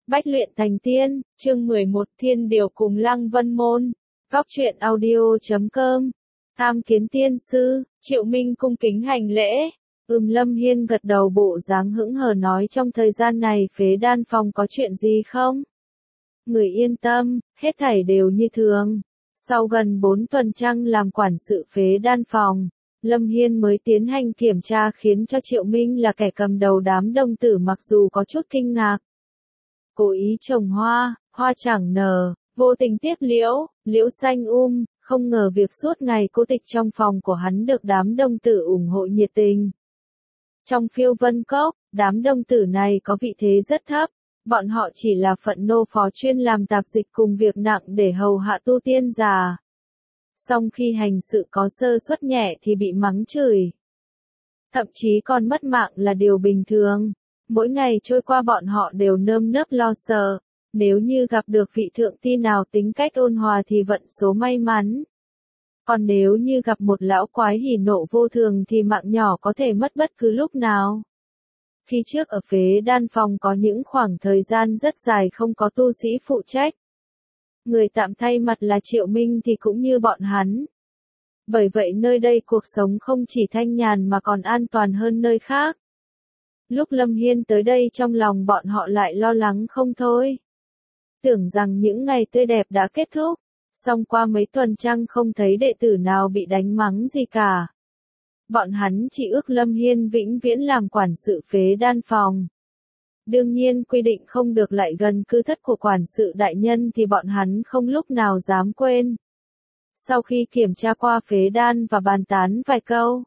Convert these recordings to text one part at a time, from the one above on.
Bách luyện thành tiên, chương 11 Thiên điều cùng Lăng Vân Môn. Góc truyện audio.com. Tham kiến tiên sư, Triệu Minh cung kính hành lễ. Lâm Hiên gật đầu bộ dáng hững hờ nói trong thời gian này phế đan phòng có chuyện gì không? Người yên tâm, hết thảy đều như thường. Sau gần 4 tuần trăng làm quản sự phế đan phòng, Lâm Hiên mới tiến hành kiểm tra khiến cho Triệu Minh là kẻ cầm đầu đám đồng tử mặc dù có chút kinh ngạc. Cố ý trồng hoa, hoa chẳng nở, vô tình tiếc liễu, liễu xanh không ngờ việc suốt ngày cô tịch trong phòng của hắn được đám đồng tử ủng hộ nhiệt tình. Trong Phiêu Vân Cốc, đám đồng tử này có vị thế rất thấp, bọn họ chỉ là phận nô phó chuyên làm tạp dịch cùng việc nặng để hầu hạ tu tiên già. Song khi hành sự có sơ suất nhẹ thì bị mắng chửi. Thậm chí còn mất mạng là điều bình thường. Mỗi ngày trôi qua bọn họ đều nơm nớp lo sợ, nếu như gặp được vị thượng ti nào tính cách ôn hòa thì vận số may mắn. Còn nếu như gặp một lão quái hỉ nộ vô thường thì mạng nhỏ có thể mất bất cứ lúc nào. Khi trước ở phế đan phòng có những khoảng thời gian rất dài không có tu sĩ phụ trách. Người tạm thay mặt là Triệu Minh thì cũng như bọn hắn. Bởi vậy nơi đây cuộc sống không chỉ thanh nhàn mà còn an toàn hơn nơi khác. Lúc Lâm Hiên tới đây trong lòng bọn họ lại lo lắng không thôi. Tưởng rằng những ngày tươi đẹp đã kết thúc, song qua mấy tuần trăng không thấy đệ tử nào bị đánh mắng gì cả. Bọn hắn chỉ ước Lâm Hiên vĩnh viễn làm quản sự phế đan phòng. Đương nhiên quy định không được lại gần cư thất của quản sự đại nhân thì bọn hắn không lúc nào dám quên. Sau khi kiểm tra qua phế đan và bàn tán vài câu,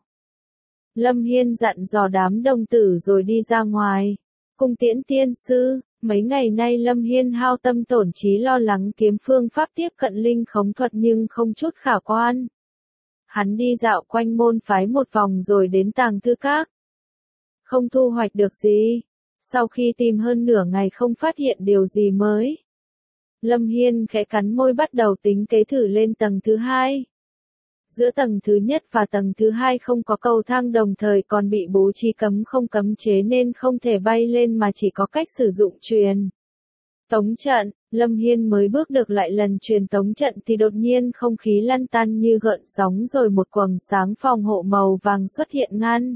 Lâm Hiên dặn dò đám đồng tử rồi đi ra ngoài. Cung tiễn tiên sư, mấy ngày nay Lâm Hiên hao tâm tổn trí lo lắng kiếm phương pháp tiếp cận linh khống thuật nhưng không chút khả quan. Hắn đi dạo quanh môn phái một vòng rồi đến Tàng Thư Các. Không thu hoạch được gì. Sau khi tìm hơn nửa ngày không phát hiện điều gì mới, Lâm Hiên khẽ cắn môi bắt đầu tính kế thử lên tầng thứ 2. Giữa tầng thứ nhất và tầng thứ 2 không có cầu thang đồng thời còn bị bố trí cấm không cấm chế nên không thể bay lên mà chỉ có cách sử dụng truyền tống trận. Lâm Hiên mới bước được lại lần truyền tống trận thì đột nhiên không khí lăn tăn như gợn sóng rồi một quầng sáng phòng hộ màu vàng xuất hiện ngăn.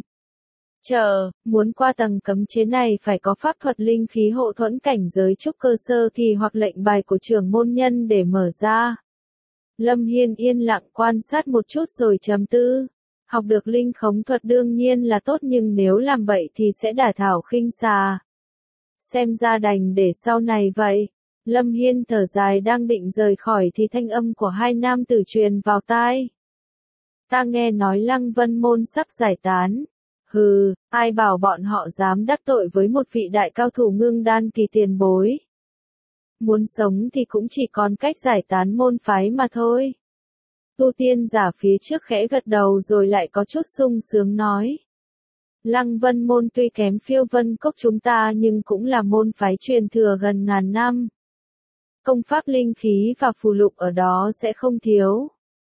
Muốn qua tầng cấm chế này phải có pháp thuật linh khí hộ thuẫn cảnh giới trúc cơ sơ kỳ hoặc lệnh bài của trưởng môn nhân để mở ra. Lâm Hiên yên lặng quan sát một chút rồi trầm tư. Học được linh khống thuật đương nhiên là tốt nhưng nếu làm bậy thì sẽ đả thảo khinh xà. Xem ra đành để sau này vậy. Lâm Hiên thở dài đang định rời khỏi thì thanh âm của hai nam tử truyền vào tai. Ta nghe nói Lăng Vân Môn sắp giải tán. Hừ, ai bảo bọn họ dám đắc tội với một vị đại cao thủ ngưng đan kỳ tiền bối. Muốn sống thì cũng chỉ còn cách giải tán môn phái mà thôi. Tu tiên giả phía trước khẽ gật đầu rồi lại có chút sung sướng nói. Lăng Vân Môn tuy kém Phiêu Vân Cốc chúng ta nhưng cũng là môn phái truyền thừa gần ngàn năm. Công pháp linh khí và phù lục ở đó sẽ không thiếu.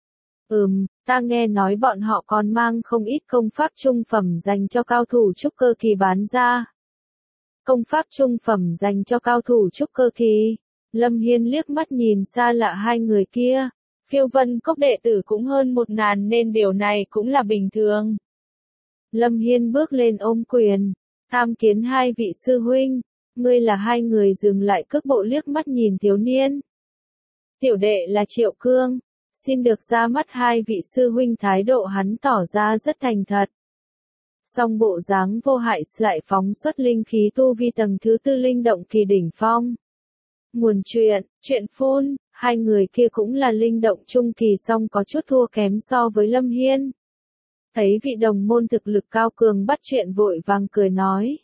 Ta nghe nói bọn họ còn mang không ít công pháp trung phẩm dành cho cao thủ trúc cơ kỳ bán ra. Công pháp trung phẩm dành cho cao thủ trúc cơ kỳ. Lâm Hiên liếc mắt nhìn xa lạ hai người kia. Phiêu Vân Cốc đệ tử cũng hơn 1000 nên điều này cũng là bình thường. Lâm Hiên bước lên ôm quyền. Tham kiến hai vị sư huynh. Ngươi là hai người dừng lại cước bộ liếc mắt nhìn thiếu niên. Tiểu đệ là Triệu Cương. Xin được ra mắt hai vị sư huynh, thái độ hắn tỏ ra rất thành thật. Song bộ dáng vô hại lại phóng xuất linh khí tu vi tầng thứ 4 linh động kỳ đỉnh phong. Nguồn chuyện phun, hai người kia cũng là linh động trung kỳ song có chút thua kém so với Lâm Hiên. Thấy vị đồng môn thực lực cao cường bắt chuyện vội vàng cười nói.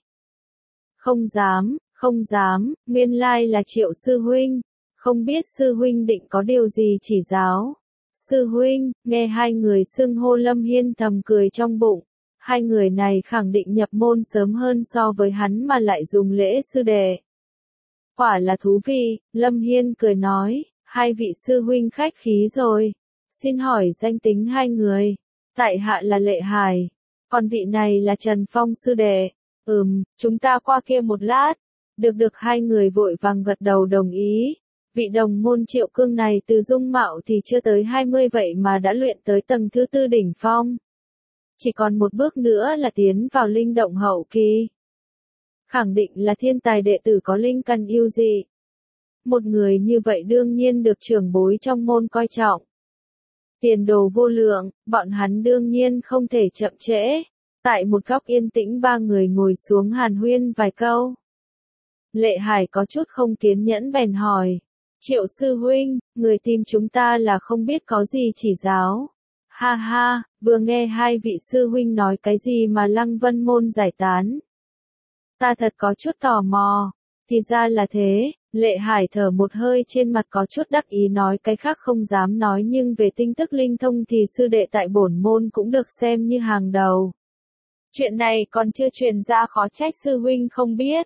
Không dám, nguyên lai là Triệu sư huynh, không biết sư huynh định có điều gì chỉ giáo. Sư huynh, nghe hai người xưng hô Lâm Hiên thầm cười trong bụng, hai người này khẳng định nhập môn sớm hơn so với hắn mà lại dùng lễ sư đệ. Quả là thú vị, Lâm Hiên cười nói, hai vị sư huynh khách khí rồi, xin hỏi danh tính hai người, tại hạ là Lệ Hải, còn vị này là Trần Phong sư đệ, chúng ta qua kia một lát, Được hai người vội vàng gật đầu đồng ý. Vị đồng môn Triệu Cương này từ dung mạo thì chưa tới 20 vậy mà đã luyện tới tầng thứ 4 đỉnh phong. Chỉ còn một bước nữa là tiến vào linh động hậu kỳ. Khẳng định là thiên tài đệ tử có linh căn yêu dị. Một người như vậy đương nhiên được trưởng bối trong môn coi trọng. Tiền đồ vô lượng, bọn hắn đương nhiên không thể chậm trễ. Tại một góc yên tĩnh ba người ngồi xuống hàn huyên vài câu. Lệ Hải có chút không kiên nhẫn bèn hỏi. Triệu sư huynh, người tìm chúng ta là không biết có gì chỉ giáo. Ha ha, vừa nghe hai vị sư huynh nói cái gì mà Lăng Vân môn giải tán. Ta thật có chút tò mò. Thì ra là thế, Lệ Hải thở một hơi trên mặt có chút đắc ý nói cái khác không dám nói nhưng về tin tức linh thông thì sư đệ tại bổn môn cũng được xem như hàng đầu. Chuyện này còn chưa truyền ra khó trách sư huynh không biết.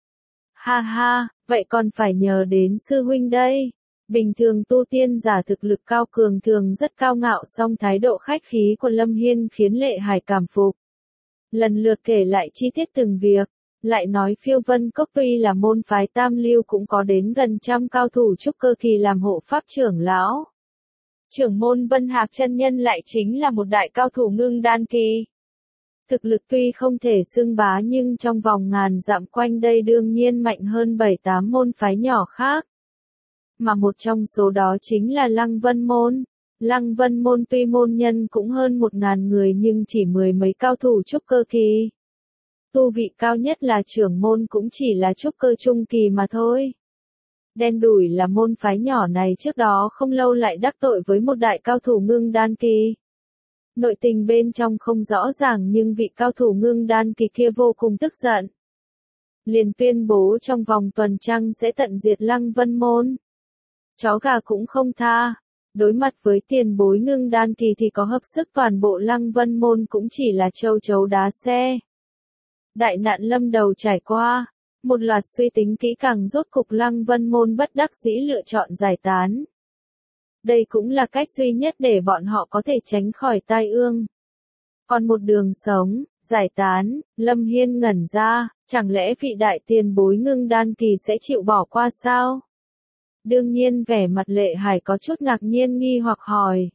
Ha ha, vậy còn phải nhờ đến sư huynh đây. Bình thường tu tiên giả thực lực cao cường thường rất cao ngạo song thái độ khách khí của Lâm Hiên khiến Lệ Hải cảm phục. Lần lượt kể lại chi tiết từng việc, lại nói Phiêu Vân Cốc tuy là môn phái tam lưu cũng có đến gần trăm cao thủ trúc cơ kỳ làm hộ pháp trưởng lão. Trưởng môn Vân Hạc chân nhân lại chính là một đại cao thủ ngưng đan kỳ. Thực lực tuy không thể xưng bá nhưng trong vòng ngàn dặm quanh đây đương nhiên mạnh hơn 7-8 môn phái nhỏ khác. Mà một trong số đó chính là Lăng Vân Môn. Lăng Vân Môn tuy môn nhân cũng hơn 1.000 người nhưng chỉ mười mấy cao thủ trúc cơ kỳ. Tu vị cao nhất là trưởng môn cũng chỉ là trúc cơ trung kỳ mà thôi. Đen đủi là môn phái nhỏ này trước đó không lâu lại đắc tội với một đại cao thủ ngưng đan kỳ. Nội tình bên trong không rõ ràng nhưng vị cao thủ ngưng đan kỳ kia vô cùng tức giận. Liền tuyên bố trong vòng tuần trăng sẽ tận diệt Lăng Vân Môn. Chó gà cũng không tha. Đối mặt với tiền bối ngưng đan kỳ thì có hợp sức toàn bộ Lăng Vân Môn cũng chỉ là châu chấu đá xe. Đại nạn lâm đầu trải qua, một loạt suy tính kỹ càng rốt cục Lăng Vân Môn bất đắc dĩ lựa chọn giải tán. Đây cũng là cách duy nhất để bọn họ có thể tránh khỏi tai ương. Còn một đường sống, giải tán, Lâm Hiên ngẩn ra, chẳng lẽ vị đại tiền bối ngưng đan kỳ sẽ chịu bỏ qua sao? Đương nhiên vẻ mặt Lệ Hải có chút ngạc nhiên nghi hoặc hỏi.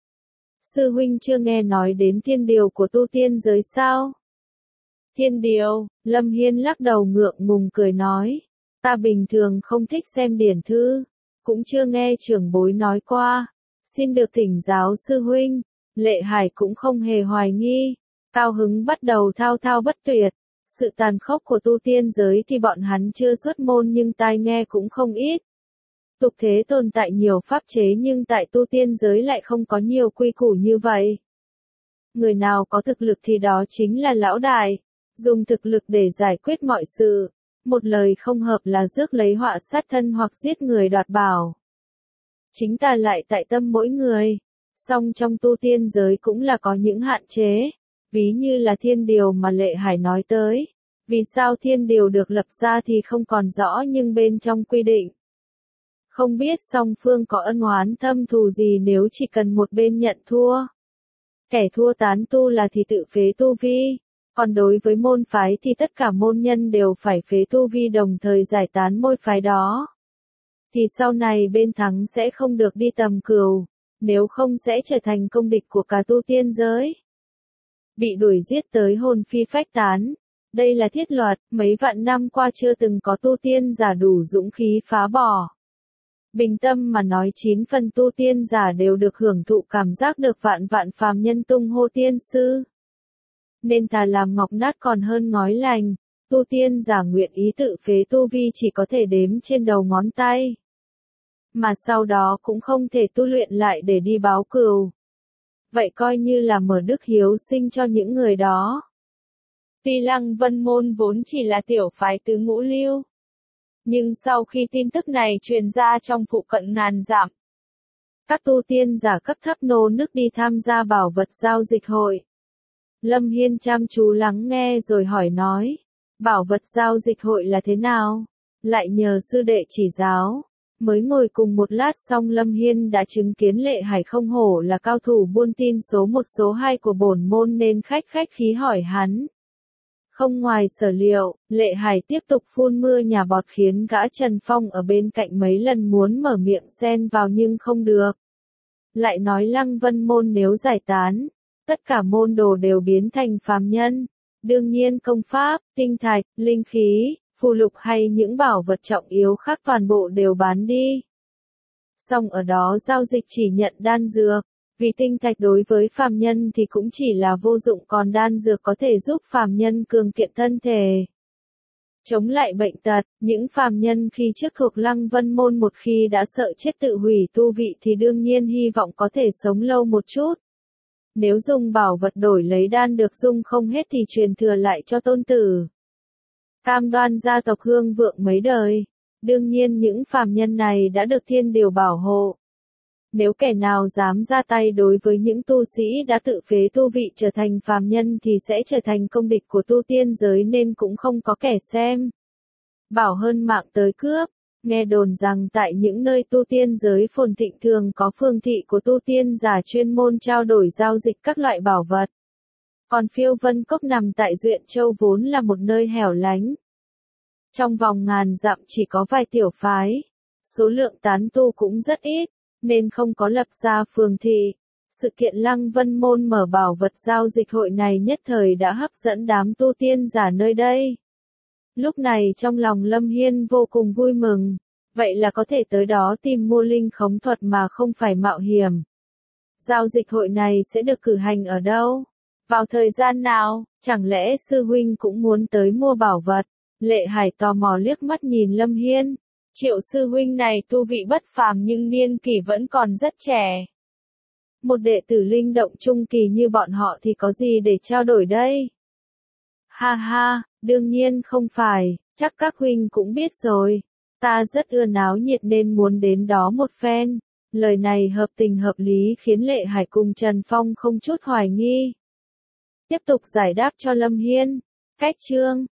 Sư huynh chưa nghe nói đến thiên điều của tu tiên giới sao? Thiên điều, Lâm Hiên lắc đầu ngượng ngùng cười nói. Ta bình thường không thích xem điển thư, cũng chưa nghe trưởng bối nói qua. Xin được thỉnh giáo sư huynh. Lệ Hải cũng không hề hoài nghi. Cao hứng bắt đầu thao thao bất tuyệt. Sự tàn khốc của tu tiên giới thì bọn hắn chưa xuất môn nhưng tai nghe cũng không ít. Tục thế tồn tại nhiều pháp chế nhưng tại tu tiên giới lại không có nhiều quy củ như vậy. Người nào có thực lực thì đó chính là lão đại, dùng thực lực để giải quyết mọi sự, một lời không hợp là rước lấy họa sát thân hoặc giết người đoạt bảo. Chính ta lại tại tâm mỗi người, song trong tu tiên giới cũng là có những hạn chế, ví như là thiên điều mà Lệ Hải nói tới. Vì sao thiên điều được lập ra thì không còn rõ nhưng bên trong quy định. Không biết song phương có ân oán thâm thù gì nếu chỉ cần một bên nhận thua. Kẻ thua tán tu là thì tự phế tu vi, còn đối với môn phái thì tất cả môn nhân đều phải phế tu vi đồng thời giải tán môn phái đó. Thì sau này bên thắng sẽ không được đi tầm cừu, nếu không sẽ trở thành công địch của cả tu tiên giới. Bị đuổi giết tới hồn phi phách tán. Đây là thiết luật, mấy vạn năm qua chưa từng có tu tiên giả đủ dũng khí phá bỏ. Bình tâm mà nói 9 phần tu tiên giả đều được hưởng thụ cảm giác được vạn vạn phàm nhân tung hô tiên sư. Nên thà làm ngọc nát còn hơn ngói lành, tu tiên giả nguyện ý tự phế tu vi chỉ có thể đếm trên đầu ngón tay. Mà sau đó cũng không thể tu luyện lại để đi báo cừu. Vậy coi như là mở đức hiếu sinh cho những người đó. Tuy Lăng Vân Môn vốn chỉ là tiểu phái tứ ngũ lưu. Nhưng sau khi tin tức này truyền ra trong phụ cận ngàn dặm, các tu tiên giả cấp thấp nô nức đi tham gia bảo vật giao dịch hội. Lâm Hiên chăm chú lắng nghe rồi hỏi nói, bảo vật giao dịch hội là thế nào? Lại nhờ sư đệ chỉ giáo. Mới ngồi cùng một lát xong Lâm Hiên đã chứng kiến Lệ Hải không hổ là cao thủ buôn tin số 1 số 2 của bổn môn nên khách khí hỏi hắn. Không ngoài sở liệu, Lệ Hải tiếp tục phun mưa nhà bọt khiến gã Trần Phong ở bên cạnh mấy lần muốn mở miệng xen vào nhưng không được. Lại nói Lăng Vân môn nếu giải tán, tất cả môn đồ đều biến thành phàm nhân. Đương nhiên công pháp, tinh thạch, linh khí, phù lục hay những bảo vật trọng yếu khác toàn bộ đều bán đi. Song ở đó giao dịch chỉ nhận đan dược, vì tinh thạch đối với phàm nhân thì cũng chỉ là vô dụng, còn đan dược có thể giúp phàm nhân cường kiện thân thể, chống lại bệnh tật. Những phàm nhân khi trước thuộc Lăng Vân môn một khi đã sợ chết tự hủy tu vị thì đương nhiên hy vọng có thể sống lâu một chút. Nếu dùng bảo vật đổi lấy đan được dung không hết thì truyền thừa lại cho tôn tử, cam đoan gia tộc hương vượng mấy đời. Đương nhiên những phàm nhân này đã được thiên điều bảo hộ. Nếu kẻ nào dám ra tay đối với những tu sĩ đã tự phế tu vị trở thành phàm nhân thì sẽ trở thành công địch của tu tiên giới, nên cũng không có kẻ xem bảo hơn mạng tới cướp. Nghe đồn rằng tại những nơi tu tiên giới phồn thịnh thường có phường thị của tu tiên giả chuyên môn trao đổi giao dịch các loại bảo vật. Còn Phiêu Vân Cốc nằm tại Duyện Châu vốn là một nơi hẻo lánh. Trong vòng ngàn dặm chỉ có vài tiểu phái, số lượng tán tu cũng rất ít, nên không có lập ra phường thị. Sự kiện Lăng Vân môn mở bảo vật giao dịch hội này nhất thời đã hấp dẫn đám tu tiên giả nơi đây. Lúc này trong lòng Lâm Hiên vô cùng vui mừng, vậy là có thể tới đó tìm mua linh khống thuật mà không phải mạo hiểm. Giao dịch hội này sẽ được cử hành ở đâu? Vào thời gian nào? Chẳng lẽ sư huynh cũng muốn tới mua bảo vật? Lệ Hải tò mò liếc mắt nhìn Lâm Hiên. Triệu sư huynh này tu vị bất phàm nhưng niên kỷ vẫn còn rất trẻ. Một đệ tử linh động trung kỳ như bọn họ thì có gì để trao đổi đây? Ha ha, đương nhiên không phải, chắc các huynh cũng biết rồi. Ta rất ưa náo nhiệt nên muốn đến đó một phen. Lời này hợp tình hợp lý khiến Lệ Hải cùng Trần Phong không chút hoài nghi. Tiếp tục giải đáp cho Lâm Hiên. Cách chương